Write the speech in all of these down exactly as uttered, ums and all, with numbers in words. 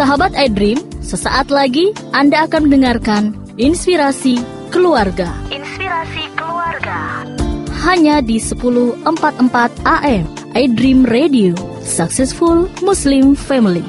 Sahabat iDream, sesaat lagi Anda akan mendengarkan Inspirasi Keluarga. Inspirasi Keluarga. Hanya di sepuluh empat puluh empat A M iDream Radio, Successful Muslim Family.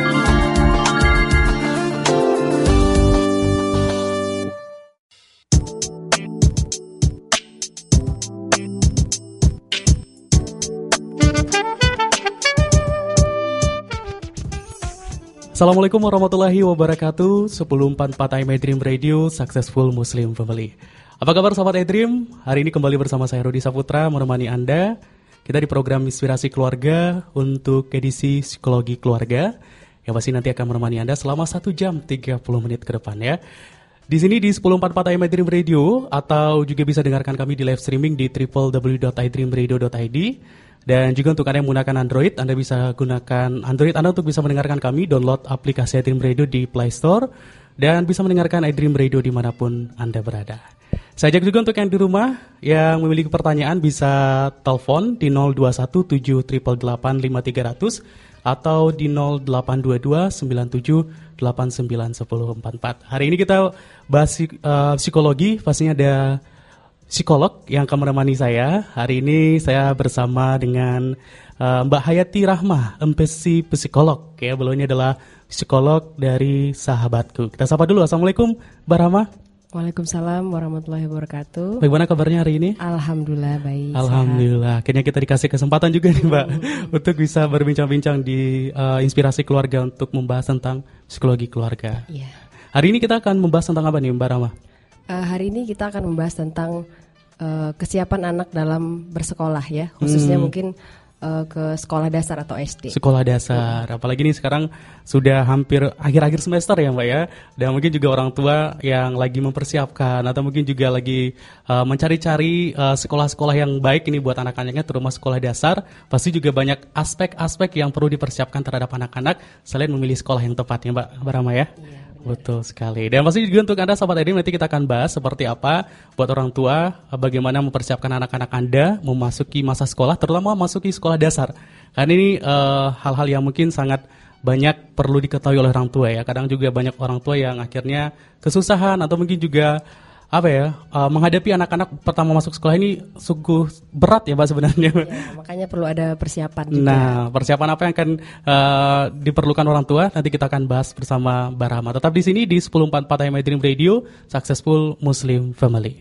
Assalamualaikum warahmatullahi wabarakatuh. sepuluh empat puluh empat A M iDream Radio, Successful Muslim Family. Apa kabar sahabat iDream? Hari ini kembali bersama saya Rudi Saputra menemani Anda. Kita di program Inspirasi Keluarga untuk edisi Psikologi Keluarga yang pasti nanti akan menemani Anda selama satu jam tiga puluh menit ke depan ya. Di sini di sepuluh empat puluh empat A M iDream Radio, atau juga bisa dengarkan kami di live streaming di w w w dot i dream radio dot i d. Dan juga untuk Anda yang menggunakan Android, Anda bisa gunakan Android Anda untuk bisa mendengarkan kami, download aplikasi iDream Radio di Play Store, dan bisa mendengarkan iDream Radio dimanapun Anda berada. Saya ajak juga untuk yang di rumah yang memiliki pertanyaan bisa telepon di nol dua satu tujuh delapan delapan lima tiga nol nol atau di nol delapan dua dua sembilan tujuh delapan sembilan satu empat empat. Hari ini kita bahas uh, psikologi, pastinya ada psikolog yang akan menemani saya. Hari ini saya bersama dengan uh, Mbak Hayati Rahmah, M Pesi Psikolog. Ya, beliau ini adalah psikolog dari Sahabatku. Kita sapa dulu. Assalamualaikum, Mbak Rahmah. Waalaikumsalam warahmatullahi wabarakatuh. Bagaimana kabarnya hari ini? Alhamdulillah baik. Alhamdulillah. Sehat. Akhirnya kita dikasih kesempatan juga nih Mbak hmm. untuk bisa berbincang-bincang di uh, Inspirasi Keluarga untuk membahas tentang psikologi keluarga. Iya. Hari ini kita akan membahas tentang apa nih Mbak Rahmah? Uh, hari ini kita akan membahas tentang uh, kesiapan anak dalam bersekolah ya, khususnya hmm. mungkin uh, ke sekolah dasar atau S D. Sekolah dasar, hmm. apalagi nih sekarang sudah hampir akhir-akhir semester ya Mbak ya, dan mungkin juga orang tua yang lagi mempersiapkan atau mungkin juga lagi uh, mencari-cari uh, sekolah-sekolah yang baik ini buat anak-anaknya, terutama sekolah dasar. Pasti juga banyak aspek-aspek yang perlu dipersiapkan terhadap anak-anak selain memilih sekolah yang tepat ya Mbak, Mbak Rama ya. Yeah. Betul sekali. Dan pasti juga untuk Anda sahabat iDream, nanti kita akan bahas seperti apa buat orang tua, bagaimana mempersiapkan anak-anak Anda memasuki masa sekolah, terutama memasuki sekolah dasar. Karena ini uh, hal-hal yang mungkin sangat banyak perlu diketahui oleh orang tua ya. Kadang juga banyak orang tua yang akhirnya kesusahan atau mungkin juga apa ya, uh, menghadapi anak-anak pertama masuk sekolah ini sungguh berat ya Mbak sebenarnya. Ya, makanya perlu ada persiapan juga. Nah, persiapan apa yang akan uh, diperlukan orang tua nanti kita akan bahas bersama Mbak Rahma. Tetap di sini di sepuluh empat puluh empat A M iDream Radio, Successful Muslim Family.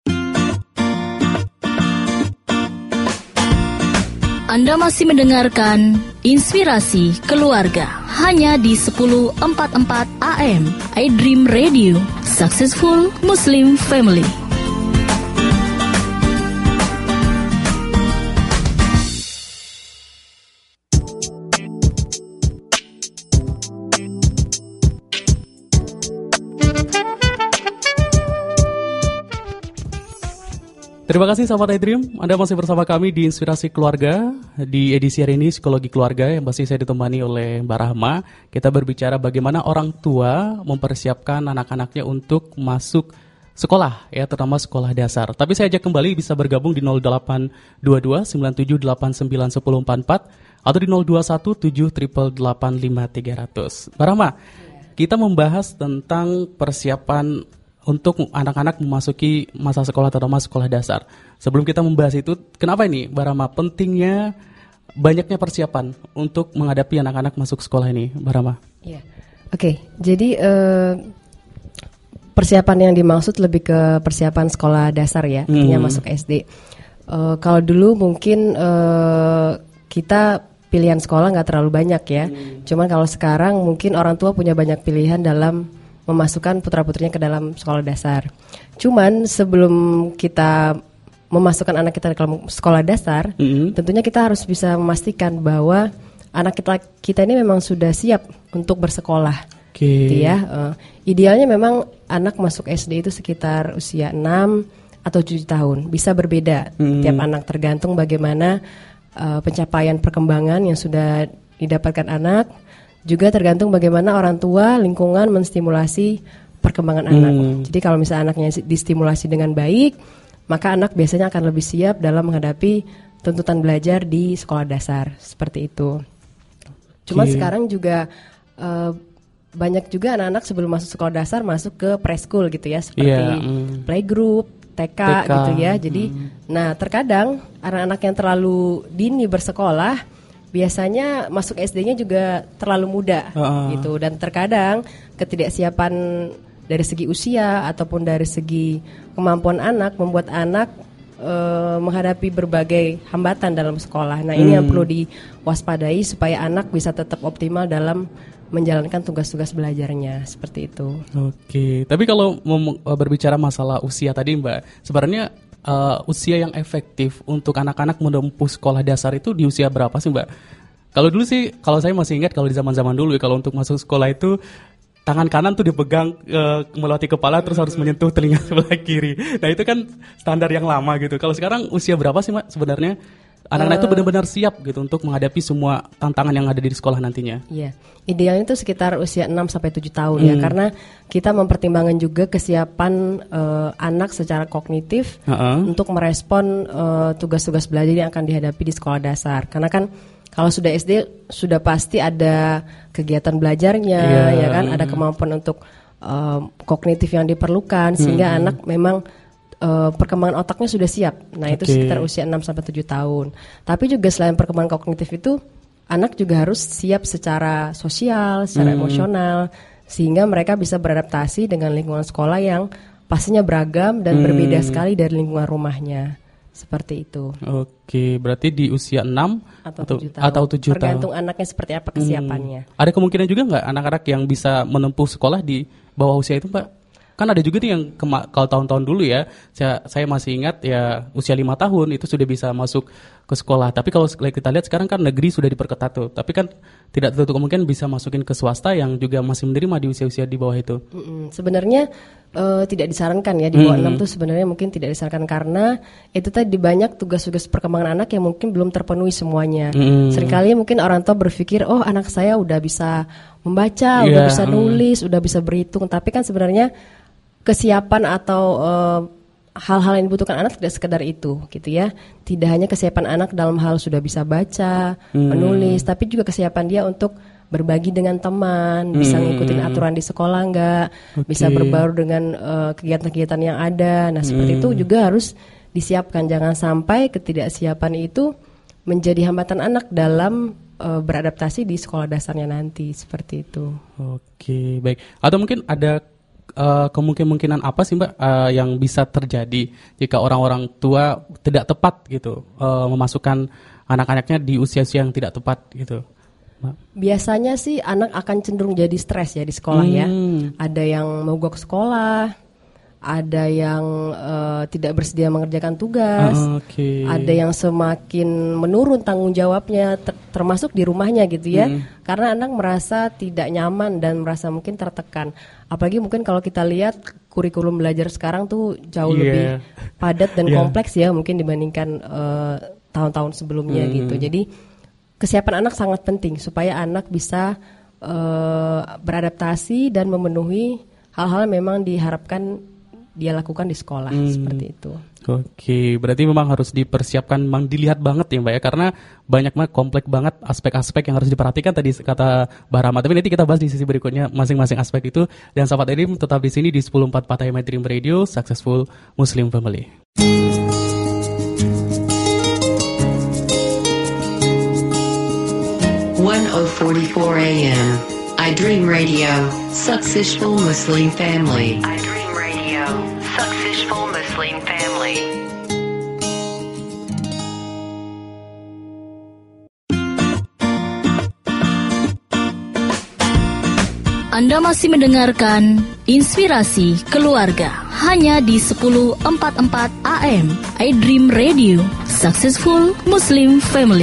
Anda masih mendengarkan Inspirasi Keluarga hanya di sepuluh empat puluh empat A M iDream Radio, Successful Muslim Family. Terima kasih sahabat iDream, Anda masih bersama kami di Inspirasi Keluarga. Di edisi hari ini Psikologi Keluarga yang masih saya ditemani oleh Mbak Rahma. Kita berbicara bagaimana orang tua mempersiapkan anak-anaknya untuk masuk sekolah, ya terutama sekolah dasar. Tapi saya ajak kembali bisa bergabung di nol delapan dua dua sembilan tujuh delapan sembilan satu empat empat atau di nol dua satu tujuh delapan delapan lima tiga nol nol. Mbak Rahma, kita membahas tentang persiapan untuk anak-anak memasuki masa sekolah terutama sekolah dasar. Sebelum kita membahas itu, kenapa ini Mbak Rama pentingnya banyaknya persiapan untuk menghadapi anak-anak masuk sekolah ini, Mbak Rama? Iya. Oke, okay, jadi uh, persiapan yang dimaksud lebih ke persiapan sekolah dasar ya, artinya hmm. masuk S D. Uh, kalau dulu mungkin uh, kita pilihan sekolah nggak terlalu banyak ya. Hmm. Cuman kalau sekarang mungkin orang tua punya banyak pilihan dalam memasukkan putra-putrinya ke dalam sekolah dasar. Cuman sebelum kita memasukkan anak kita ke dalam sekolah dasar, mm-hmm. tentunya kita harus bisa memastikan bahwa anak kita kita ini memang sudah siap untuk bersekolah. Okay. Gitu ya. Uh, idealnya memang anak masuk S D itu sekitar usia enam atau tujuh tahun. Bisa berbeda mm-hmm. tiap anak, tergantung bagaimana uh, pencapaian perkembangan yang sudah didapatkan anak. Juga tergantung bagaimana orang tua, lingkungan menstimulasi perkembangan hmm. anak. Jadi kalau misalnya anaknya distimulasi dengan baik, maka anak biasanya akan lebih siap dalam menghadapi tuntutan belajar di sekolah dasar. Seperti itu. Cuma okay. sekarang juga uh, banyak juga anak-anak sebelum masuk sekolah dasar masuk ke preschool gitu ya, seperti yeah, mm. playgroup, T K, T K gitu ya. Jadi, mm. nah terkadang anak-anak yang terlalu dini bersekolah biasanya masuk S D-nya juga terlalu muda uh. gitu, dan terkadang ketidaksiapan dari segi usia ataupun dari segi kemampuan anak membuat anak uh, menghadapi berbagai hambatan dalam sekolah. Nah, ini hmm. yang perlu diwaspadai supaya anak bisa tetap optimal dalam menjalankan tugas-tugas belajarnya, seperti itu. Oke, tapi kalau mem- berbicara masalah usia tadi Mbak, sebenarnya uh, usia yang efektif untuk anak-anak menempuh sekolah dasar itu di usia berapa sih Mbak? Kalau dulu sih, kalau saya masih ingat kalau di zaman-zaman dulu ya, kalau untuk masuk sekolah itu tangan kanan tuh dipegang uh, melewati kepala terus harus menyentuh telinga sebelah kiri. Nah itu kan standar yang lama gitu. Kalau sekarang usia berapa sih Mbak sebenarnya? Anak-anak uh, itu benar-benar siap gitu untuk menghadapi semua tantangan yang ada di sekolah nantinya. Iya, idealnya itu sekitar usia enam sampai tujuh tahun hmm. ya, karena kita mempertimbangkan juga kesiapan uh, anak secara kognitif uh-uh. untuk merespon uh, tugas-tugas belajar yang akan dihadapi di sekolah dasar. Karena kan kalau sudah S D sudah pasti ada kegiatan belajarnya, yeah. ya kan, ada kemampuan untuk uh, kognitif yang diperlukan, sehingga hmm. anak memang Uh, perkembangan otaknya sudah siap. Nah, okay. itu sekitar usia enam sampai tujuh tahun. Tapi juga selain perkembangan kognitif itu, anak juga harus siap secara sosial, secara hmm. emosional, sehingga mereka bisa beradaptasi dengan lingkungan sekolah yang pastinya beragam dan hmm. berbeda sekali dari lingkungan rumahnya. Seperti itu. Oke, berarti di usia enam atau tujuh tahun. Atau tujuh Tergantung tahun. anaknya seperti apa kesiapannya. Hmm. Ada kemungkinan juga nggak anak-anak yang bisa menempuh sekolah di bawah usia itu, Pak? Kan ada juga nih yang kema- kalau tahun-tahun dulu ya, saya, saya masih ingat ya usia lima tahun itu sudah bisa masuk ke sekolah. Tapi kalau kita lihat sekarang kan negeri sudah diperketat tuh. Tapi kan tidak tertutup kemungkinan bisa masukin ke swasta yang juga masih menerima di usia-usia di bawah itu. Mm-mm. Sebenarnya uh, tidak disarankan ya di bawah mm-hmm. enam tuh sebenarnya mungkin tidak disarankan karena itu tadi banyak tugas-tugas perkembangan anak yang mungkin belum terpenuhi semuanya. Mm-hmm. Seringkali mungkin orang tua berpikir, oh anak saya udah bisa membaca, yeah. udah bisa nulis, mm. udah bisa berhitung. Tapi kan sebenarnya kesiapan atau uh, hal-hal yang dibutuhkan anak tidak sekedar itu, gitu ya. Tidak hanya kesiapan anak dalam hal sudah bisa baca, hmm. menulis, tapi juga kesiapan dia untuk berbagi dengan teman, hmm. bisa ngikutin aturan di sekolah enggak, okay. bisa berbaur dengan uh, kegiatan-kegiatan yang ada. Nah, seperti hmm. itu juga harus disiapkan. Jangan sampai ketidaksiapan itu menjadi hambatan anak dalam uh, beradaptasi di sekolah dasarnya nanti, seperti itu. Oke, baik. Atau mungkin ada Uh, kemungkinan apa sih Mbak uh, yang bisa terjadi jika orang-orang tua tidak tepat gitu uh, memasukkan anak-anaknya di usia-usia yang tidak tepat gitu? Mbak. Biasanya sih anak akan cenderung jadi stres ya di sekolah hmm. ya. Ada yang mogok sekolah, ada yang uh, tidak bersedia mengerjakan tugas, uh, okay. ada yang semakin menurun tanggung jawabnya ter- termasuk di rumahnya gitu ya. Hmm. Karena anak merasa tidak nyaman dan merasa mungkin tertekan. Apalagi mungkin kalau kita lihat kurikulum belajar sekarang tuh jauh yeah. lebih padat dan yeah. kompleks ya mungkin dibandingkan uh, tahun-tahun sebelumnya mm. gitu. Jadi kesiapan anak sangat penting supaya anak bisa uh, beradaptasi dan memenuhi hal-hal yang memang diharapkan dia lakukan di sekolah mm. seperti itu. Oke, berarti memang harus dipersiapkan, memang dilihat banget ya Mbak ya, karena banyak banget, kompleks banget aspek-aspek yang harus diperhatikan tadi kata Mbak Rahma. Tapi nanti kita bahas di sisi berikutnya masing-masing aspek itu. Dan sahabat Edrim tetap di sini di sepuluh empat puluh empat A M Dream Radio, Successful Muslim Family. ten forty-four A M iDream Radio, Successful Muslim Family. iDream Radio, Successful Muslim Family. Anda masih mendengarkan Inspirasi Keluarga hanya di sepuluh empat puluh empat A M iDream Radio, Successful Muslim Family.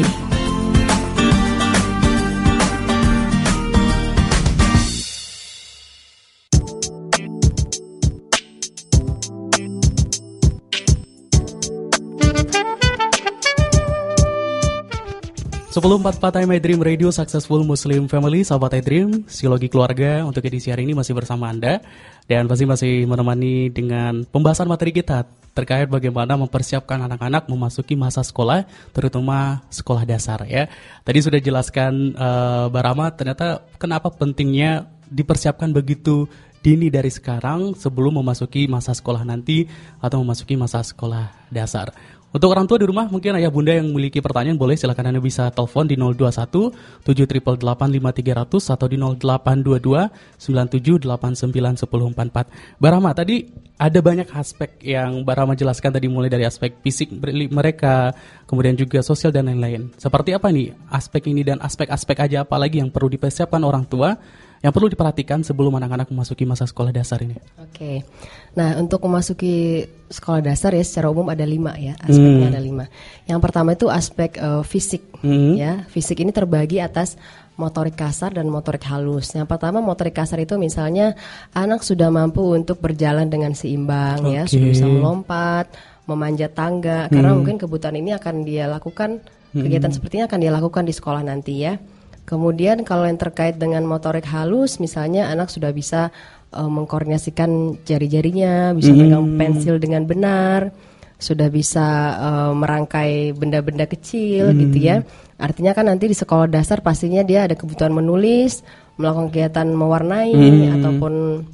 sepuluh empat puluh empat A M iDream Radio, Successful Muslim Family. Sahabat iDream, Psikologi Keluarga untuk edisi hari ini masih bersama Anda. Dan pasti masih menemani dengan pembahasan materi kita terkait bagaimana mempersiapkan anak-anak memasuki masa sekolah, terutama sekolah dasar ya. Tadi sudah jelaskan uh, Mbak Rahma, ternyata kenapa pentingnya dipersiapkan begitu dini dari sekarang sebelum memasuki masa sekolah nanti atau memasuki masa sekolah dasar. Untuk orang tua di rumah, mungkin ayah bunda yang memiliki pertanyaan boleh silakan Anda bisa telepon di nol dua satu tujuh delapan delapan lima tiga nol nol atau di nol delapan dua dua sembilan tujuh delapan sembilan satu nol empat empat. Mbak Rahma, tadi ada banyak aspek yang Mbak Rahma jelaskan tadi, mulai dari aspek fisik mereka, kemudian juga sosial dan lain-lain. Seperti apa nih aspek ini dan aspek-aspek aja apa lagi yang perlu dipersiapkan orang tua, yang perlu diperhatikan sebelum anak-anak memasuki masa sekolah dasar ini? Oke, nah untuk memasuki sekolah dasar ya secara umum ada lima ya, aspeknya hmm. ada lima. Yang pertama itu aspek uh, fisik, hmm. ya. Fisik ini terbagi atas motorik kasar dan motorik halus. Yang pertama motorik kasar itu misalnya anak sudah mampu untuk berjalan dengan seimbang, okay. ya, sudah bisa melompat, memanjat tangga, hmm. karena mungkin kebutuhan ini akan dia lakukan, kegiatan hmm. sepertinya akan dia lakukan di sekolah nanti ya. Kemudian kalau yang terkait dengan motorik halus, misalnya anak sudah bisa uh, mengkoordinasikan jari-jarinya, bisa mm. pegang pensil dengan benar, sudah bisa uh, merangkai benda-benda kecil mm. gitu ya. Artinya kan nanti di sekolah dasar pastinya dia ada kebutuhan menulis, melakukan kegiatan mewarnai, mm. ataupun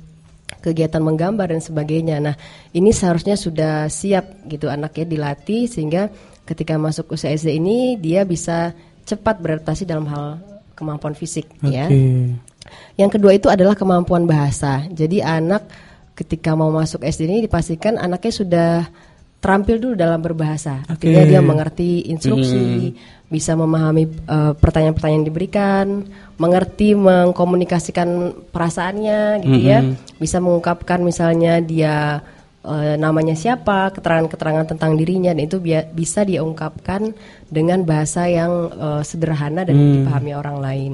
kegiatan menggambar dan sebagainya. Nah, ini seharusnya sudah siap gitu anaknya dilatih sehingga ketika masuk usia S D ini dia bisa cepat beradaptasi dalam hal kemampuan fisik, okay. ya. Yang kedua itu adalah kemampuan bahasa. Jadi anak ketika mau masuk S D ini dipastikan anaknya sudah terampil dulu dalam berbahasa. Okay. Artinya dia mengerti instruksi, hmm. bisa memahami uh, pertanyaan-pertanyaan yang diberikan, mengerti mengkomunikasikan perasaannya, gitu hmm. ya. Bisa mengungkapkan misalnya dia Uh, namanya siapa, keterangan-keterangan tentang dirinya, dan itu bi- bisa dia ungkapkan dengan bahasa yang uh, sederhana dan hmm. dipahami orang lain.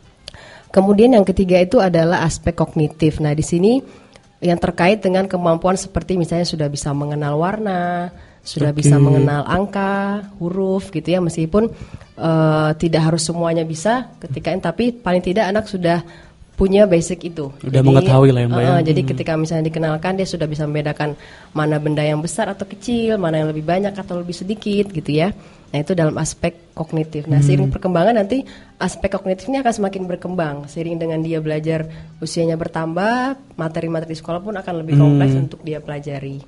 Kemudian yang ketiga itu adalah aspek kognitif. Nah, di sini yang terkait dengan kemampuan seperti misalnya sudah bisa mengenal warna, sudah okay. bisa mengenal angka, huruf gitu ya, meskipun uh, tidak harus semuanya bisa ketika ini, tapi paling tidak anak sudah punya basic itu. Udah mengetahui lah ya Mbak. Uh, jadi hmm. ketika misalnya dikenalkan dia sudah bisa membedakan mana benda yang besar atau kecil, mana yang lebih banyak atau lebih sedikit gitu ya. Nah itu dalam aspek kognitif. Nah hmm. seiring perkembangan nanti aspek kognitif ini akan semakin berkembang. Seiring dengan dia belajar usianya bertambah, materi-materi di sekolah pun akan lebih kompleks hmm. untuk dia pelajari.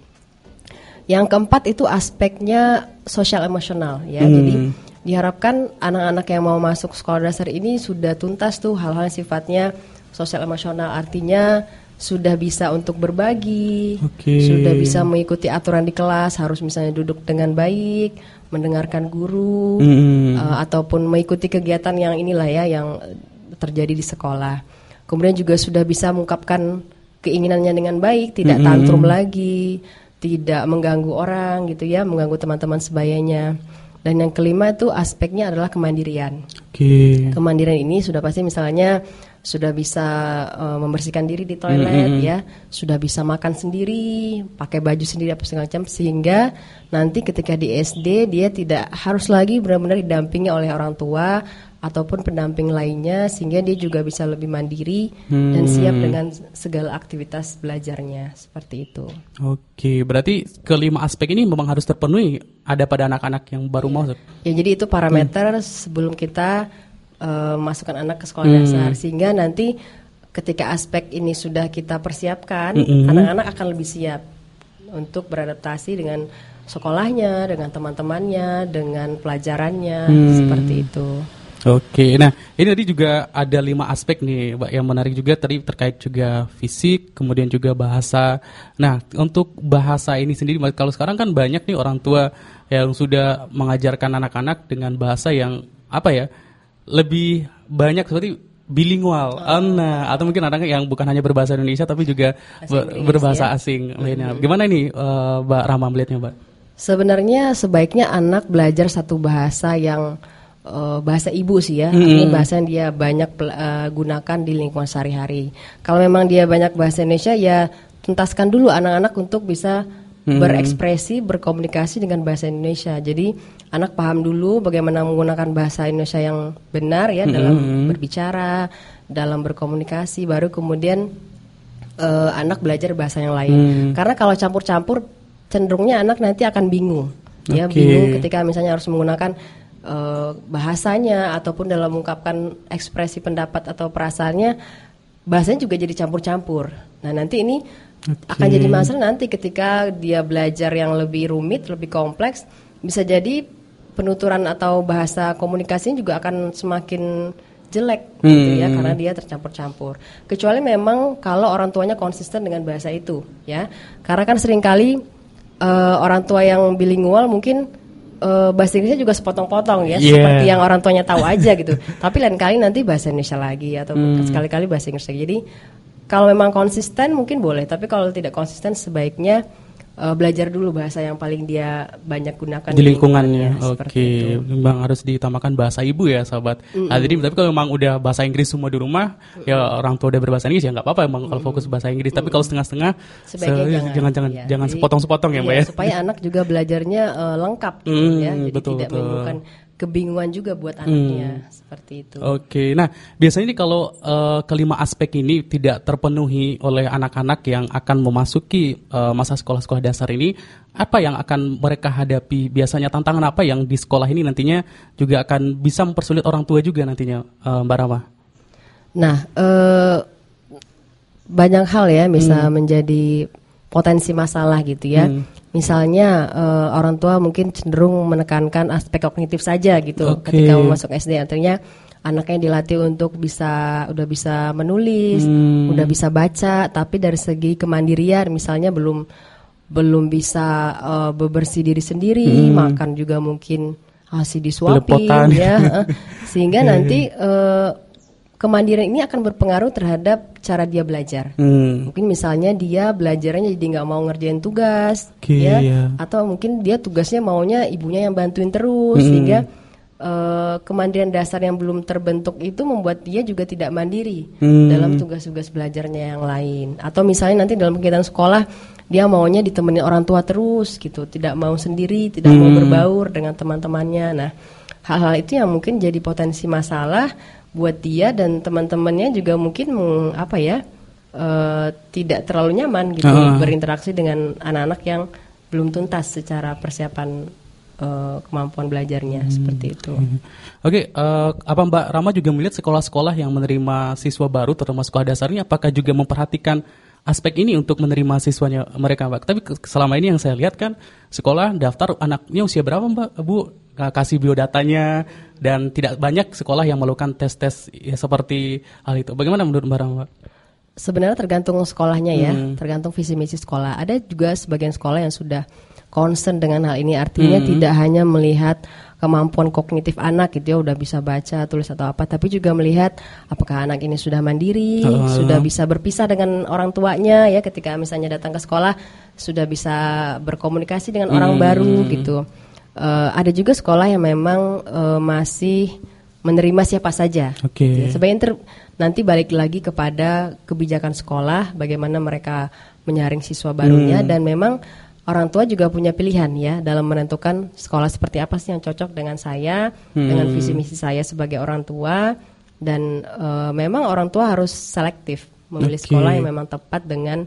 Yang keempat itu aspeknya sosial emosional ya. Hmm. Jadi diharapkan anak-anak yang mau masuk sekolah dasar ini sudah tuntas tuh hal-hal yang sifatnya sosial emosional, artinya sudah bisa untuk berbagi, okay. sudah bisa mengikuti aturan di kelas, harus misalnya duduk dengan baik, mendengarkan guru, mm. uh, ataupun mengikuti kegiatan yang inilah ya yang terjadi di sekolah. Kemudian juga sudah bisa mengungkapkan keinginannya dengan baik, tidak mm-hmm. tantrum lagi, tidak mengganggu orang gitu ya, mengganggu teman-teman sebayanya. Dan yang kelima itu aspeknya adalah kemandirian. Okay. Kemandirian ini sudah pasti misalnya sudah bisa uh, membersihkan diri di toilet mm-hmm. ya, sudah bisa makan sendiri, pakai baju sendiri apa segala macam, sehingga nanti ketika di S D dia tidak harus lagi benar-benar didampingi oleh orang tua ataupun pendamping lainnya, sehingga dia juga bisa lebih mandiri hmm. dan siap dengan segala aktivitas belajarnya seperti itu. Oke, berarti kelima aspek ini memang harus terpenuhi ada pada anak-anak yang baru ya. masuk. Ya, jadi itu parameter hmm. sebelum kita uh, masukkan anak ke sekolah hmm. dasar, sehingga nanti ketika aspek ini sudah kita persiapkan, hmm. anak-anak akan lebih siap untuk beradaptasi dengan sekolahnya, dengan teman-temannya, dengan pelajarannya, hmm. seperti itu. Oke, nah ini tadi juga ada lima aspek nih Mbak yang menarik juga, tadi terkait juga fisik, kemudian juga bahasa. Nah untuk bahasa ini sendiri, kalau sekarang kan banyak nih orang tua yang sudah mengajarkan anak-anak dengan bahasa yang apa ya, lebih banyak seperti bilingual, oh. nah atau mungkin anak yang bukan hanya berbahasa Indonesia tapi juga ber, berbahasa ya? asing lainnya. Mm-hmm. Gimana nih uh, Mbak Rahma melihatnya Mbak? Sebenarnya sebaiknya anak belajar satu bahasa yang Uh, bahasa ibu sih ya, mm-hmm. artinya bahasa yang dia banyak uh, gunakan di lingkungan sehari-hari. Kalau memang dia banyak bahasa Indonesia, ya tuntaskan dulu anak-anak untuk bisa mm-hmm. berekspresi, berkomunikasi dengan bahasa Indonesia. Jadi anak paham dulu bagaimana menggunakan bahasa Indonesia yang benar ya mm-hmm. dalam berbicara, dalam berkomunikasi. Baru kemudian uh, anak belajar bahasa yang lain. Mm-hmm. Karena kalau campur-campur, cenderungnya anak nanti akan bingung. Okay. Ya bingung ketika misalnya harus menggunakan Uh, bahasanya ataupun dalam mengungkapkan ekspresi pendapat atau perasaannya bahasanya juga jadi campur-campur. Nah nanti ini okay. akan jadi masalah nanti ketika dia belajar yang lebih rumit, lebih kompleks, bisa jadi penuturan atau bahasa komunikasinya juga akan semakin jelek hmm. gitu ya, karena dia tercampur-campur. Kecuali memang kalau orang tuanya konsisten dengan bahasa itu, ya. Karena kan seringkali uh, orang tua yang bilingual mungkin uh, bahasa Inggrisnya juga sepotong-potong ya, yeah. seperti yang orang tuanya tahu aja gitu. Tapi lain kali nanti bahasa Indonesia lagi atau hmm. sekali-kali bahasa Inggris lagi. Jadi kalau memang konsisten mungkin boleh, tapi kalau tidak konsisten sebaiknya uh, belajar dulu bahasa yang paling dia banyak gunakan di lingkungannya. Oke, okay. Memang harus ditambahkan bahasa ibu ya, sahabat. Mm-hmm. Jadi, tapi kalau memang udah bahasa Inggris semua di rumah, mm-hmm. ya orang tua udah berbahasa Inggris ya nggak apa-apa emang mm-hmm. kalau fokus bahasa Inggris. Mm-hmm. Tapi kalau setengah-setengah, sebaiknya se- jangan, jangan jangan, ya. jangan Jadi, sepotong-sepotong ya, Mbak iya, ya. Supaya anak juga belajarnya uh, lengkap, mm, ya. Jadi betul, tidak betul. menimbulkan kebingungan juga buat anaknya, hmm. seperti itu. Oke, okay. Nah biasanya ini kalau uh, kelima aspek ini tidak terpenuhi oleh anak-anak yang akan memasuki uh, masa sekolah-sekolah dasar ini, apa yang akan mereka hadapi? Biasanya tantangan apa yang di sekolah ini nantinya juga akan bisa mempersulit orang tua juga nantinya, uh, Mbak Rama? Nah, uh, banyak hal ya bisa hmm. menjadi potensi masalah gitu ya. Hmm. Misalnya uh, orang tua mungkin cenderung menekankan aspek kognitif saja gitu okay. ketika mau masuk S D. Artinya anaknya dilatih untuk bisa udah bisa menulis, hmm. udah bisa baca, tapi dari segi kemandirian misalnya belum belum bisa uh, bebersih diri sendiri, hmm. makan juga mungkin masih disuapin ya. Sehingga nanti uh, kemandirian ini akan berpengaruh terhadap cara dia belajar. Hmm. Mungkin misalnya dia belajarnya jadi nggak mau ngerjain tugas, okay, ya, yeah. atau mungkin dia tugasnya maunya ibunya yang bantuin terus, hmm. sehingga uh, kemandirian dasar yang belum terbentuk itu membuat dia juga tidak mandiri hmm. dalam tugas-tugas belajarnya yang lain. Atau misalnya nanti dalam kegiatan sekolah dia maunya ditemenin orang tua terus, gitu, tidak mau sendiri, tidak hmm. mau berbaur dengan teman-temannya. Nah, hal-hal itu yang mungkin jadi potensi masalah buat dia dan teman-temannya juga mungkin meng, apa ya uh, tidak terlalu nyaman gitu uh. berinteraksi dengan anak-anak yang belum tuntas secara persiapan uh, kemampuan belajarnya hmm. seperti itu. Hmm. Oke, okay, uh, apa Mbak Rama juga melihat sekolah-sekolah yang menerima siswa baru terutama sekolah dasar ini apakah juga memperhatikan aspek ini untuk menerima siswanya mereka, Mbak? Tapi selama ini yang saya lihat kan sekolah daftar anaknya usia berapa, Mbak, Bu? Kasih biodatanya dan tidak banyak sekolah yang melakukan tes-tes ya, seperti hal itu. Bagaimana menurut Mbak Rama? Sebenarnya tergantung sekolahnya ya, hmm. tergantung visi misi sekolah. Ada juga sebagian sekolah yang sudah concern dengan hal ini, artinya hmm. tidak hanya melihat kemampuan kognitif anak gitu ya, udah bisa baca, tulis atau apa, tapi juga melihat apakah anak ini sudah mandiri, uh. sudah bisa berpisah dengan orang tuanya ya, ketika misalnya datang ke sekolah sudah bisa berkomunikasi dengan hmm. orang baru gitu. Uh, ada juga sekolah yang memang uh, masih menerima siapa saja. Okay. Ya, sebaiknya ter- nanti balik lagi kepada kebijakan sekolah, bagaimana mereka menyaring siswa barunya, hmm. dan memang orang tua juga punya pilihan ya dalam menentukan sekolah seperti apa sih yang cocok dengan saya, hmm. dengan visi misi saya sebagai orang tua, dan uh, memang orang tua harus selektif memilih okay. sekolah yang memang tepat dengan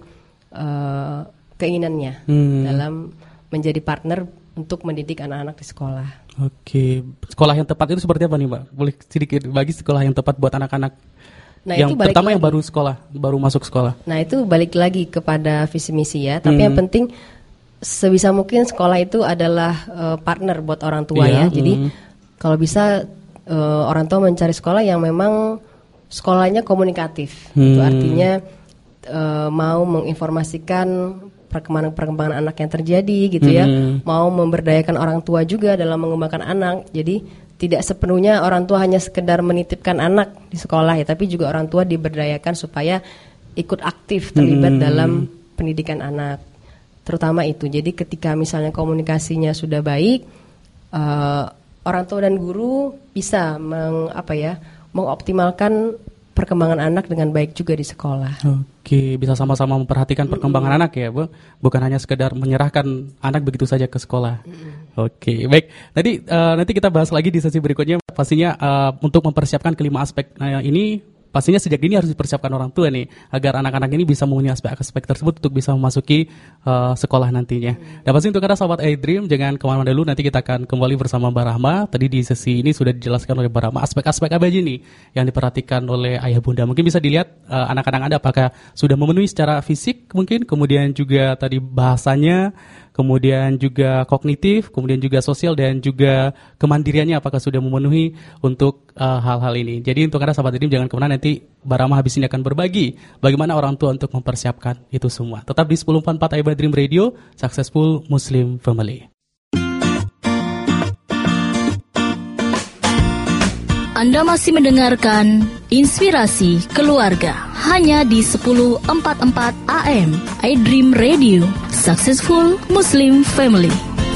uh, keinginannya hmm. dalam menjadi partner untuk mendidik anak-anak di sekolah. Oke, sekolah yang tepat itu seperti apa nih, Mbak? Boleh sedikit bagi sekolah yang tepat buat anak-anak? Nah, yang itu pertama lagi. Yang baru sekolah, baru masuk sekolah. Nah, itu balik lagi kepada visi misi ya. Tapi hmm. yang penting sebisa mungkin sekolah itu adalah uh, partner buat orang tua yeah. ya. Jadi hmm. kalau bisa uh, orang tua mencari sekolah yang memang sekolahnya komunikatif. Hmm. Itu artinya uh, mau menginformasikan perkembangan-perkembangan anak yang terjadi gitu ya, hmm. mau memberdayakan orang tua juga dalam mengembangkan anak. Jadi tidak sepenuhnya orang tua hanya sekedar menitipkan anak di sekolah ya, tapi juga orang tua diberdayakan supaya ikut aktif terlibat hmm. dalam pendidikan anak. Terutama itu. Jadi ketika misalnya komunikasinya sudah baik, uh, orang tua dan guru bisa meng, apa ya, mengoptimalkan perkembangan anak dengan baik juga di sekolah. Oke, bisa sama-sama memperhatikan perkembangan mm-hmm. anak ya, Bu. Bukan hanya sekedar menyerahkan anak begitu saja ke sekolah. Mm-hmm. Oke, baik. Tadi uh, nanti kita bahas lagi di sesi berikutnya. Pastinya uh, untuk mempersiapkan kelima aspek uh, ini pastinya sejak dini harus dipersiapkan orang tua nih agar anak-anak ini bisa memenuhi aspek-aspek tersebut untuk bisa memasuki uh, sekolah nantinya. Dan pasti untuk Anda sahabat iDream, jangan kemana-mana dulu, nanti kita akan kembali bersama Mbak Rahma. Tadi di sesi ini sudah dijelaskan oleh Mbak Rahma aspek-aspek apa aja nih yang diperhatikan oleh ayah bunda. Mungkin bisa dilihat uh, anak-anak Anda apakah sudah memenuhi secara fisik mungkin, kemudian juga tadi bahasanya, kemudian juga kognitif, kemudian juga sosial, dan juga kemandiriannya apakah sudah memenuhi untuk uh, hal-hal ini. Jadi untuk Anda sahabat iDream, jangan kemana, nanti Mbak Rahma habis ini akan berbagi bagaimana orang tua untuk mempersiapkan itu semua. Tetap di sepuluh empat puluh empat iDream Radio, Successful Muslim Family. Anda masih mendengarkan Inspirasi Keluarga hanya di sepuluh empat puluh empat A M iDream Radio, Successful Muslim Family.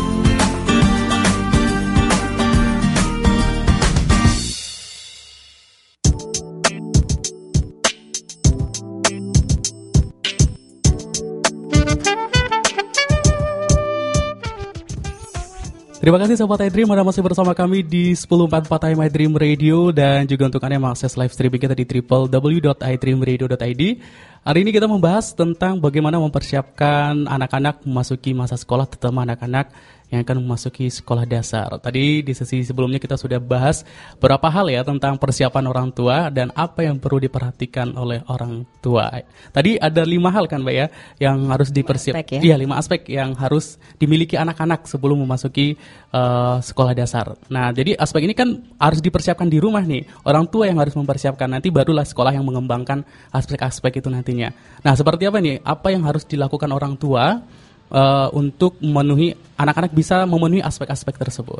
Terima kasih sahabat iDream, Anda masih bersama kami di sepuluh empat puluh empat A M iDream Radio, dan juga untuk Anda yang mengakses live streaming kita di w w w dot i dream radio dot i d. Hari ini kita membahas tentang bagaimana mempersiapkan anak-anak memasuki masa sekolah, terutama anak-anak yang akan memasuki sekolah dasar. Tadi di sesi sebelumnya kita sudah bahas beberapa hal ya tentang persiapan orang tua dan apa yang perlu diperhatikan oleh orang tua. Tadi ada lima hal kan Mbak ya yang harus dipersiapkan. Ya? Iya, lima aspek yang harus dimiliki anak-anak sebelum memasuki uh, sekolah dasar. Nah, jadi aspek ini kan harus dipersiapkan di rumah nih. Orang tua yang harus mempersiapkan, nanti barulah sekolah yang mengembangkan aspek-aspek itu nantinya. Nah, seperti apa nih? Apa yang harus dilakukan orang tua Uh, untuk memenuhi anak-anak bisa memenuhi aspek-aspek tersebut?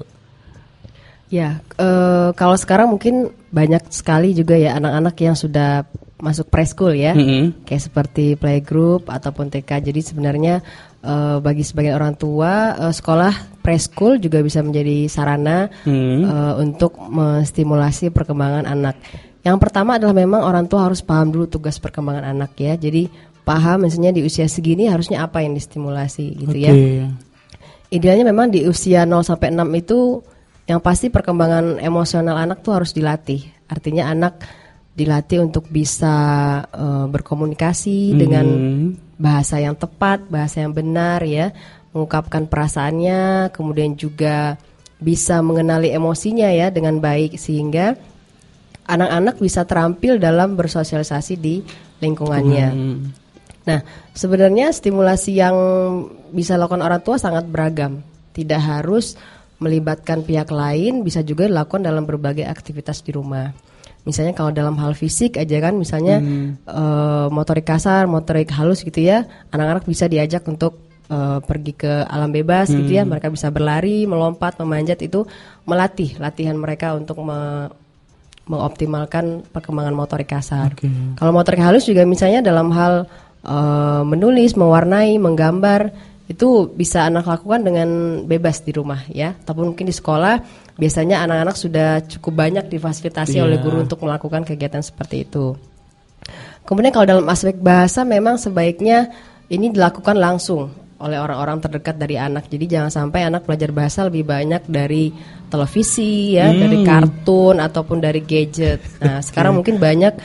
Ya, uh, kalau sekarang mungkin banyak sekali juga ya anak-anak yang sudah masuk preschool ya, mm-hmm. kayak seperti playgroup ataupun T K. Jadi sebenarnya uh, bagi sebagian orang tua uh, sekolah preschool juga bisa menjadi sarana mm-hmm. uh, untuk menstimulasi perkembangan anak. Yang pertama adalah memang orang tua harus paham dulu tugas perkembangan anak ya. Jadi paham misalnya di usia segini harusnya apa yang distimulasi gitu okay. ya. Idealnya memang di usia nol sampai enam itu yang pasti perkembangan emosional anak tuh harus dilatih. Artinya anak dilatih untuk bisa uh, berkomunikasi hmm. dengan bahasa yang tepat, bahasa yang benar ya, mengungkapkan perasaannya, kemudian juga bisa mengenali emosinya ya dengan baik sehingga anak-anak bisa terampil dalam bersosialisasi di lingkungannya. Hmm. Nah, sebenarnya stimulasi yang bisa dilakukan orang tua sangat beragam. Tidak harus melibatkan pihak lain, bisa juga dilakukan dalam berbagai aktivitas di rumah. Misalnya kalau dalam hal fisik aja kan, misalnya hmm. uh, motorik kasar, motorik halus gitu ya, anak-anak bisa diajak untuk uh, pergi ke alam bebas hmm. gitu ya. Mereka bisa berlari, melompat, memanjat, itu melatih latihan mereka untuk me- mengoptimalkan perkembangan motorik kasar. Okay. Kalau motorik halus juga misalnya dalam hal Uh, menulis, mewarnai, menggambar, itu bisa anak lakukan dengan bebas di rumah ya. Tapi mungkin di sekolah biasanya anak-anak sudah cukup banyak difasilitasi yeah. oleh guru untuk melakukan kegiatan seperti itu. Kemudian kalau dalam aspek bahasa memang sebaiknya ini dilakukan langsung oleh orang-orang terdekat dari anak. Jadi jangan sampai anak belajar bahasa lebih banyak dari televisi ya, hmm. dari kartun ataupun dari gadget. Nah, sekarang mungkin banyak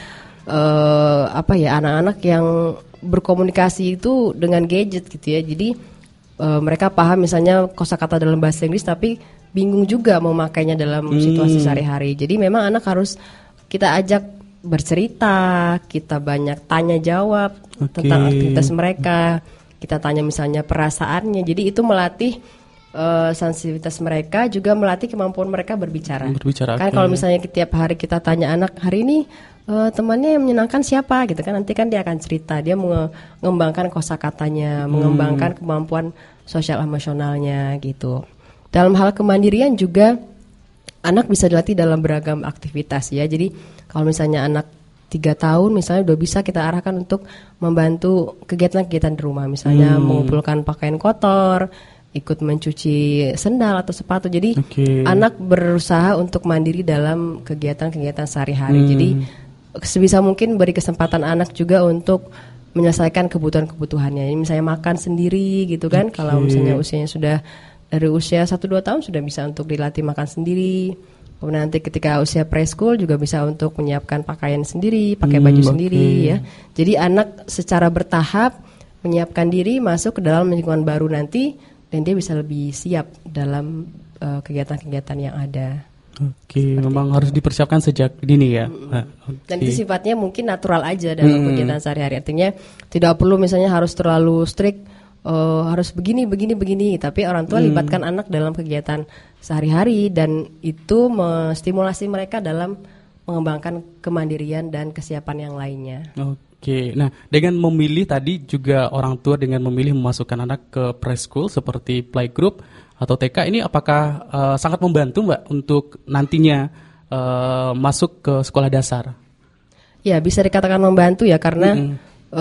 uh, apa ya anak-anak yang berkomunikasi itu dengan gadget gitu ya. Jadi e, mereka paham misalnya kosakata dalam bahasa Inggris tapi bingung juga memakainya dalam hmm. situasi sehari-hari. Jadi memang anak harus kita ajak bercerita, kita banyak tanya jawab okay. tentang aktivitas mereka. Kita tanya misalnya perasaannya. Jadi itu melatih e, sensitivitas mereka, juga melatih kemampuan mereka berbicara. Berbicara. Kan okay. kalau misalnya tiap hari kita tanya anak, hari ini Uh, temannya yang menyenangkan siapa gitu kan, nanti kan dia akan cerita, dia mengembangkan kosakatanya, hmm. mengembangkan kemampuan sosial emosionalnya gitu. Dalam hal kemandirian juga anak bisa dilatih dalam beragam aktivitas ya. Jadi kalau misalnya anak tiga tahun misalnya udah bisa kita arahkan untuk membantu kegiatan-kegiatan di rumah, misalnya hmm. mengumpulkan pakaian kotor, ikut mencuci sendal atau sepatu. Jadi okay. anak berusaha untuk mandiri dalam kegiatan-kegiatan sehari-hari. Hmm. Jadi sebisa mungkin beri kesempatan anak juga untuk menyelesaikan kebutuhan-kebutuhannya. Ini misalnya makan sendiri gitu kan. Okay. Kalau misalnya usianya sudah dari usia satu dua tahun sudah bisa untuk dilatih makan sendiri. Kemudian nanti ketika usia preschool juga bisa untuk menyiapkan pakaian sendiri, pakai baju Hmm, sendiri oke. ya. Jadi anak secara bertahap menyiapkan diri masuk ke dalam lingkungan baru nanti, dan dia bisa lebih siap dalam uh, kegiatan-kegiatan yang ada. Oke, memang harus dipersiapkan sejak dini ya. Nah, oke. Dan itu sifatnya mungkin natural aja dalam Hmm. kegiatan sehari-hari. Artinya tidak perlu misalnya harus terlalu strict, uh, harus begini, begini, begini. Tapi orang tua Hmm. libatkan anak dalam kegiatan sehari-hari, dan itu menstimulasi mereka dalam mengembangkan kemandirian dan kesiapan yang lainnya. Oke, nah dengan memilih tadi juga orang tua dengan memilih memasukkan anak ke preschool seperti playgroup atau T K ini apakah uh, sangat membantu Mbak untuk nantinya uh, masuk ke sekolah dasar? Ya, bisa dikatakan membantu ya, karena Mm-mm.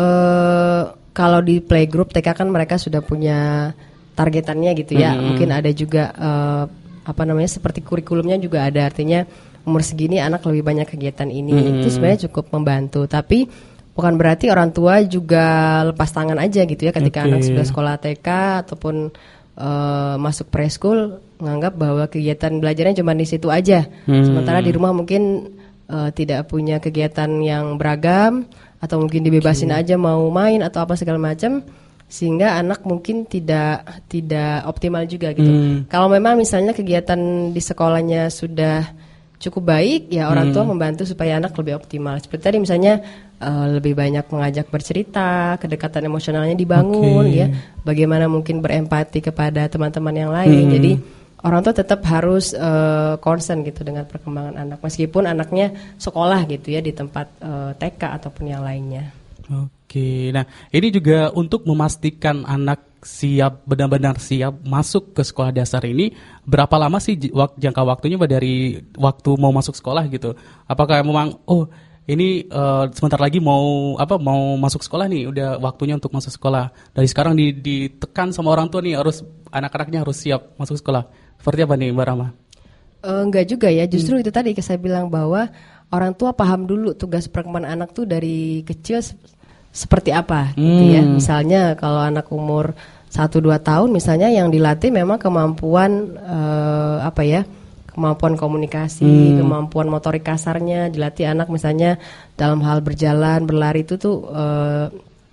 eh, kalau di playgroup T K kan mereka sudah punya targetannya gitu ya. Mm-mm. Mungkin ada juga eh, apa namanya seperti kurikulumnya juga ada, artinya umur segini anak lebih banyak kegiatan ini. Mm-mm. Itu sebenarnya cukup membantu. Tapi bukan berarti orang tua juga lepas tangan aja gitu ya ketika Oke. anak sudah sekolah T K ataupun eh, masuk preschool, menganggap bahwa kegiatan belajarnya cuma di situ aja. Hmm. Sementara di rumah mungkin eh, tidak punya kegiatan yang beragam, atau mungkin dibebasin aja mau main atau apa segala macam, sehingga anak mungkin tidak tidak optimal juga gitu. Hmm. Kalau memang misalnya kegiatan di sekolahnya sudah cukup baik, ya orang tua membantu supaya anak lebih optimal. Seperti tadi misalnya eh, lebih banyak mengajak bercerita, kedekatan emosionalnya dibangun, Oke. ya. Bagaimana mungkin berempati kepada teman-teman yang lain. Hmm. Jadi orang tua tetap harus eh, concern gitu dengan perkembangan anak, meskipun anaknya sekolah gitu ya di tempat eh, T K ataupun yang lainnya. Oke, nah ini juga untuk memastikan anak siap, benar-benar siap masuk ke sekolah dasar ini, berapa lama sih j- wak- jangka waktunya Mbak, dari waktu mau masuk sekolah gitu? Apakah memang oh ini eh, sebentar lagi mau apa mau masuk sekolah nih, udah waktunya untuk masuk sekolah. Dari sekarang di- ditekan sama orang tua nih harus anak-anaknya harus siap masuk sekolah. Seperti apa nih Mbak Rama? Eh, enggak juga ya, justru itu tadi saya bilang bahwa orang tua paham dulu tugas perkembangan anak tuh dari kecil se- seperti apa gitu ya. Hmm. Misalnya kalau anak umur satu dua tahun misalnya yang dilatih memang kemampuan eh, apa ya? Kemampuan komunikasi, Hmm. kemampuan motorik kasarnya dilatih anak, misalnya dalam hal berjalan, berlari itu tuh eh,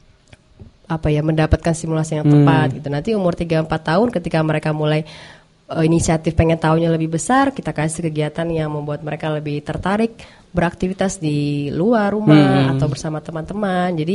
apa ya, mendapatkan simulasi yang tepat Hmm. gitu. Nanti umur tiga empat tahun ketika mereka mulai eh, inisiatif pengen tahunya lebih besar, kita kasih kegiatan yang membuat mereka lebih tertarik beraktivitas di luar rumah Hmm. atau bersama teman-teman. Jadi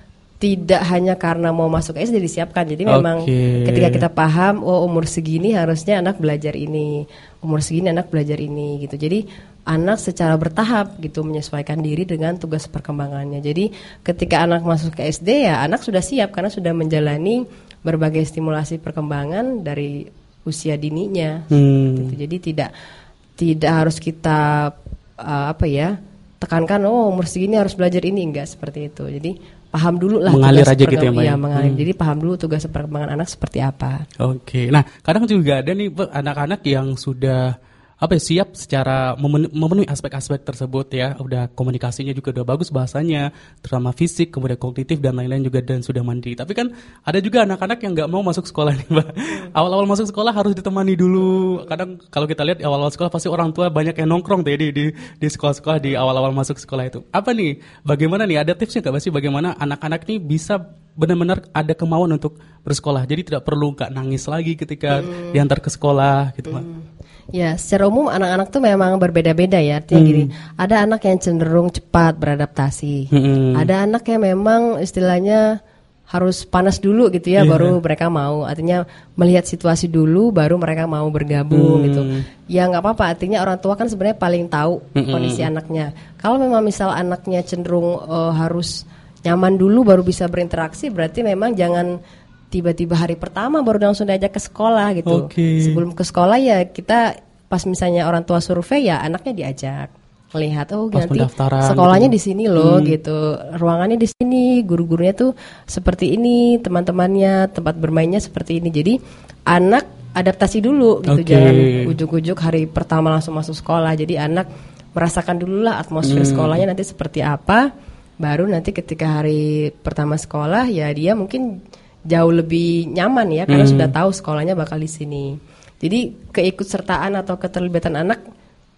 tidak hanya karena mau masuk S D disiapkan. Jadi memang Oke. ketika kita paham, oh umur segini harusnya anak belajar ini, umur segini anak belajar ini gitu. Jadi anak secara bertahap gitu menyesuaikan diri dengan tugas perkembangannya. Jadi ketika anak masuk ke S D ya anak sudah siap karena sudah menjalani berbagai stimulasi perkembangan dari usia dininya. Hmm. Gitu. Jadi tidak tidak harus kita uh, apa ya tekankan, oh umur segini harus belajar ini, enggak seperti itu. Jadi paham dulu lah Mengalir tugas aja gitu ya, perkemb- Mbak, iya, ya? mengalir. Hmm. Jadi paham dulu tugas perkembangan anak seperti apa. Oke, nah kadang juga ada nih Mbak, anak-anak yang sudah apa ya, siap secara memen- memenuhi aspek-aspek tersebut ya, udah komunikasinya juga udah bagus bahasanya, terutama fisik, kemudian kognitif dan lain-lain juga, dan sudah mandiri. Tapi kan ada juga anak-anak yang nggak mau masuk sekolah nih Mbak. Awal-awal masuk sekolah harus ditemani dulu. Kadang kalau kita lihat awal-awal sekolah pasti orang tua banyak yang nongkrong tuh ya di, di di sekolah-sekolah di awal-awal masuk sekolah itu. Apa nih? Bagaimana nih? Ada tipsnya nggak Mbak sih bagaimana anak-anak nih bisa benar-benar ada kemauan untuk bersekolah? Jadi tidak perlu nggak nangis lagi ketika Hmm. diantar ke sekolah gitu Mbak. Ya, secara umum anak-anak tuh memang berbeda-beda ya. Artinya Hmm. gini, ada anak yang cenderung cepat beradaptasi. Hmm. Ada anak yang memang istilahnya harus panas dulu gitu ya, Iya. baru mereka mau. Artinya melihat situasi dulu, baru mereka mau bergabung Hmm. gitu. Ya nggak apa-apa. Artinya orang tua kan sebenarnya paling tahu Hmm. kondisi anaknya. Kalau memang misal anaknya cenderung eh, harus nyaman dulu baru bisa berinteraksi, berarti memang jangan tiba-tiba hari pertama baru langsung diajak ke sekolah gitu. Oke. Sebelum ke sekolah ya kita pas misalnya orang tua survei ya anaknya diajak melihat, oh Pas nanti pendaftaran sekolahnya gitu. di sini loh Hmm. gitu, ruangannya di sini, guru-gurunya tuh seperti ini, teman-temannya, tempat bermainnya seperti ini. Jadi anak adaptasi dulu gitu, Oke. jangan ujuk-ujuk hari pertama langsung masuk sekolah. Jadi anak merasakan dulu lah atmosfer Hmm. sekolahnya nanti seperti apa, baru nanti ketika hari pertama sekolah ya dia mungkin jauh lebih nyaman ya karena Hmm. sudah tahu sekolahnya bakal di sini. Jadi keikutsertaan atau keterlibatan anak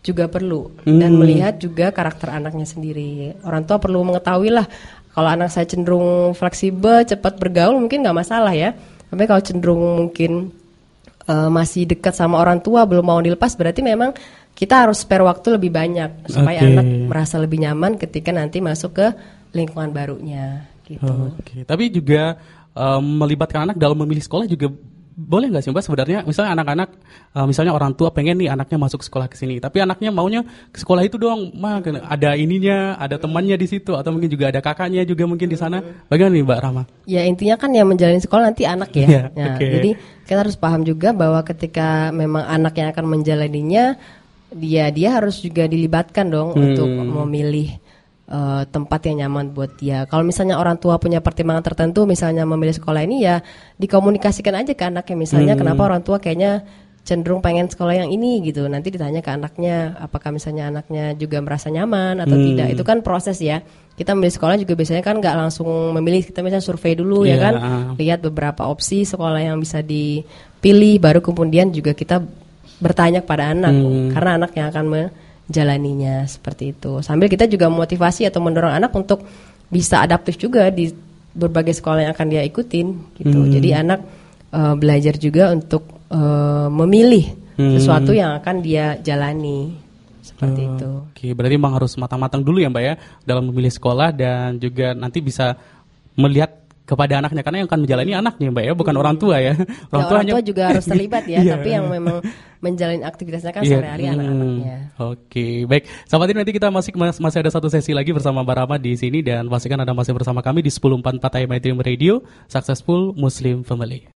juga perlu dan Hmm. melihat juga karakter anaknya sendiri. Orang tua perlu mengetahui lah, kalau anak saya cenderung fleksibel, cepat bergaul mungkin nggak masalah ya. Tapi kalau cenderung mungkin uh, masih dekat sama orang tua, belum mau dilepas, berarti memang kita harus spare waktu lebih banyak supaya Oke. anak merasa lebih nyaman ketika nanti masuk ke lingkungan barunya gitu. Oke, tapi juga um, melibatkan anak dalam memilih sekolah juga boleh nggak sih Mbak sebenarnya? Misalnya anak-anak, uh, misalnya orang tua pengen nih anaknya masuk sekolah ke sini, tapi anaknya maunya ke sekolah itu doang, mah ada ininya, ada temannya di situ, atau mungkin juga ada kakaknya juga mungkin di sana. Bagaimana nih Mbak Rama? Ya intinya kan yang menjalani sekolah nanti anak ya. Iya, Nah, oke. Jadi kita harus paham juga bahwa ketika memang anak yang akan menjalaninya, dia dia harus juga dilibatkan dong Hmm. untuk memilih uh, tempat yang nyaman buat dia. Kalau misalnya orang tua punya pertimbangan tertentu, misalnya memilih sekolah ini, ya dikomunikasikan aja ke anaknya. Misalnya Hmm. kenapa orang tua kayaknya cenderung pengen sekolah yang ini gitu. Nanti ditanya ke anaknya, apakah misalnya anaknya juga merasa nyaman atau Hmm. tidak. Itu kan proses ya. Kita memilih sekolah juga biasanya kan nggak langsung memilih, kita misalnya survei dulu ya Iya. kan, lihat beberapa opsi sekolah yang bisa dipilih, baru kemudian juga kita bertanya kepada anak, Hmm. karena anak yang akan menjalaninya seperti itu. Sambil kita juga memotivasi atau mendorong anak untuk bisa adaptif juga di berbagai sekolah yang akan dia ikutin gitu. Hmm. Jadi anak uh, belajar juga untuk uh, memilih Hmm. sesuatu yang akan dia jalani seperti Oh, itu. Oke, berarti memang harus matang-matang dulu ya Mbak ya dalam memilih sekolah, dan juga nanti bisa melihat kepada anaknya, karena yang akan menjalani anaknya Mbak ya, bukan orang tua ya. Ya, orang tua juga harus terlibat ya, Iya. tapi yang memang menjalani aktivitasnya kan Iya, sehari-hari hmm, anak-anaknya. Oke, baik. Sahabat ini nanti kita masih mas- masih ada satu sesi lagi bersama Mbak Rama di sini, dan pastikan Anda masih bersama kami di sepuluh empat puluh empat A M Dream Radio, Successful Muslim Family.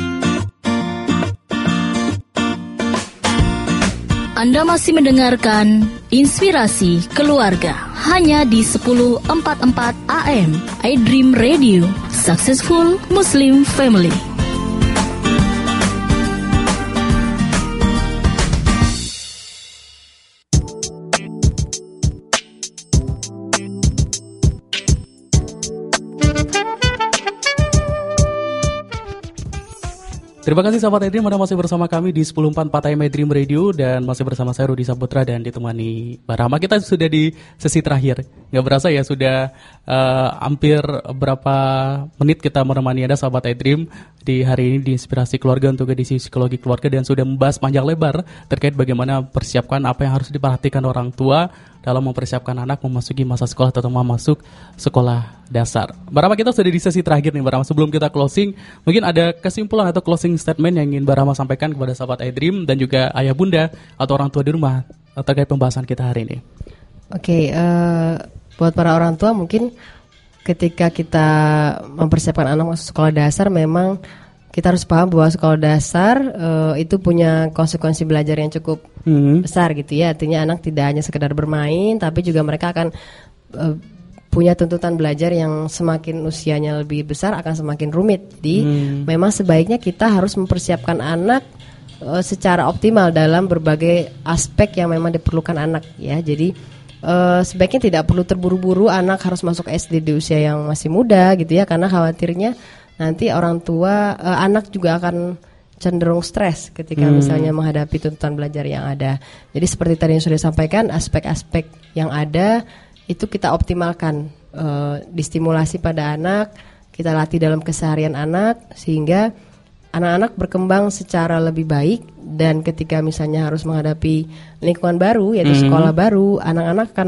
Anda masih mendengarkan Inspirasi Keluarga hanya di sepuluh empat puluh empat A M iDream Radio, Successful Muslim Family. Terima kasih sahabat iDream, Anda masih bersama kami di sepuluh empat puluh empat A M Dream Radio, dan masih bersama saya Rudi Saputra dan ditemani Mbak Rama. Kita sudah di sesi terakhir. Nggak berasa ya, sudah uh, hampir berapa menit kita menemani Anda sahabat iDream di hari ini di Inspirasi Keluarga untuk edisi Psikologi Keluarga, dan sudah membahas panjang lebar terkait bagaimana persiapkan apa yang harus diperhatikan orang tua dalam mempersiapkan anak memasuki masa sekolah, terutama masuk sekolah dasar. Mbak Rama, kita sudah di sesi terakhir nih Mbak Rama. Sebelum kita closing, mungkin ada kesimpulan atau closing statement yang ingin Mbak Rama sampaikan kepada sahabat iDream dan juga ayah bunda atau orang tua di rumah terkait pembahasan kita hari ini. Oke, eh, buat para orang tua mungkin ketika kita mempersiapkan anak masuk sekolah dasar, memang kita harus paham bahwa sekolah dasar eh, itu punya konsekuensi belajar yang cukup Hmm. besar gitu ya. Artinya anak tidak hanya sekedar bermain, tapi juga mereka akan eh, punya tuntutan belajar yang semakin usianya lebih besar akan semakin rumit. Jadi Hmm. memang sebaiknya kita harus mempersiapkan anak eh, secara optimal dalam berbagai aspek yang memang diperlukan anak ya. Jadi eh, sebaiknya tidak perlu terburu-buru anak harus masuk S D di usia yang masih muda gitu ya, karena khawatirnya nanti orang tua eh, anak juga akan cenderung stres ketika Hmm. misalnya menghadapi tuntutan belajar yang ada. Jadi seperti tadi yang sudah disampaikan, aspek-aspek yang ada itu kita optimalkan, eh, distimulasi pada anak, kita latih dalam keseharian anak sehingga anak-anak berkembang secara lebih baik, dan ketika misalnya harus menghadapi lingkungan baru yaitu Hmm. sekolah baru, anak-anak akan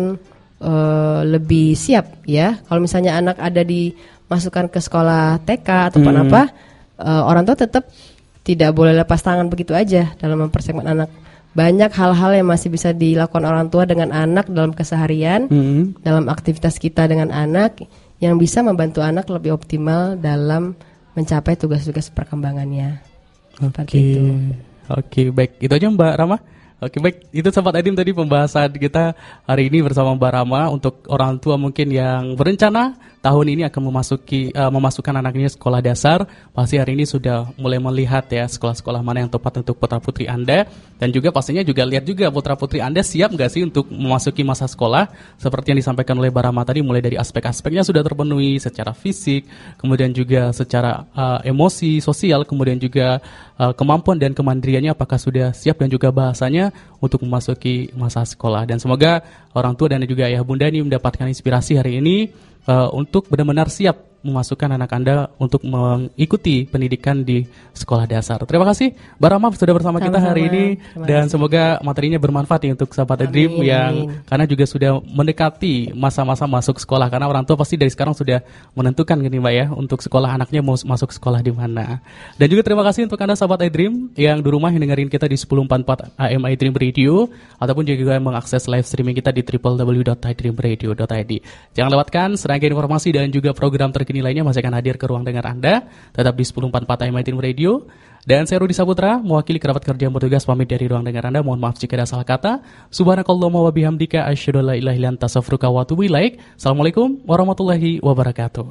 eh, lebih siap ya. Kalau misalnya anak ada dimasukkan ke sekolah T K ataupun Hmm. apa, eh, orang tua tetap tidak boleh lepas tangan begitu aja dalam mempersiapkan anak. Banyak hal-hal yang masih bisa dilakukan orang tua dengan anak dalam keseharian, Hmm. dalam aktivitas kita dengan anak, yang bisa membantu anak lebih optimal dalam mencapai tugas-tugas perkembangannya. Seperti Oke, itu. oke, baik. Itu aja Mbak Rama. Oke, baik. Itu sahabat iDream tadi pembahasan kita hari ini bersama Mbak Rama untuk orang tua mungkin yang berencana tahun ini akan memasuki uh, memasukkan anaknya sekolah dasar. Pasti hari ini sudah mulai melihat ya sekolah-sekolah mana yang tepat untuk putra-putri Anda, dan juga pastinya juga lihat juga putra-putri Anda siap nggak sih untuk memasuki masa sekolah seperti yang disampaikan oleh Mbak Rama tadi, mulai dari aspek-aspeknya sudah terpenuhi secara fisik, kemudian juga secara uh, emosi, sosial, kemudian juga uh, kemampuan dan kemandiriannya apakah sudah siap, dan juga bahasanya untuk memasuki masa sekolah. Dan semoga orang tua dan juga ayah bunda ini mendapatkan inspirasi hari ini uh, untuk benar-benar siap memasukkan anak Anda untuk mengikuti pendidikan di sekolah dasar. Terima kasih Mbak Rama sudah bersama Sama-sama. kita hari ini. Dan semoga materinya bermanfaat ya untuk sahabat Dream yang karena juga sudah mendekati masa-masa masuk sekolah. Karena orang tua pasti dari sekarang sudah menentukan gini Mbak ya, untuk sekolah anaknya mau masuk sekolah di mana. Dan juga terima kasih untuk Anda sahabat iDream yang di rumah yang dengerin kita di sepuluh empat puluh empat A M iDream Radio, ataupun juga mengakses live streaming kita di w w w dot i dream radio dot i d. Jangan lewatkan serangkaian informasi dan juga program terkini lainnya masih akan hadir ke ruang dengar Anda. Tetap di sepuluh empat puluh empat A M iDream Radio. Dan saya Rudi Saputra, mewakili kerabat kerja yang bertugas pamit dari ruang dengar Anda. Mohon maaf jika ada salah kata. Subhanakallahumma wa bihamdika asyhadu an la ilaha illa anta astaghfiruka wa atubu ilaik. Assalamualaikum warahmatullahi wabarakatuh.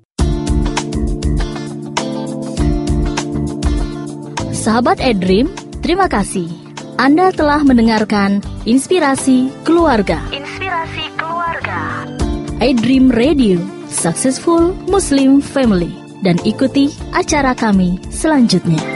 Sahabat iDream, terima kasih. Anda telah mendengarkan Inspirasi Keluarga. Inspirasi Keluarga. iDream Radio, Successful Muslim Family. Dan ikuti acara kami selanjutnya.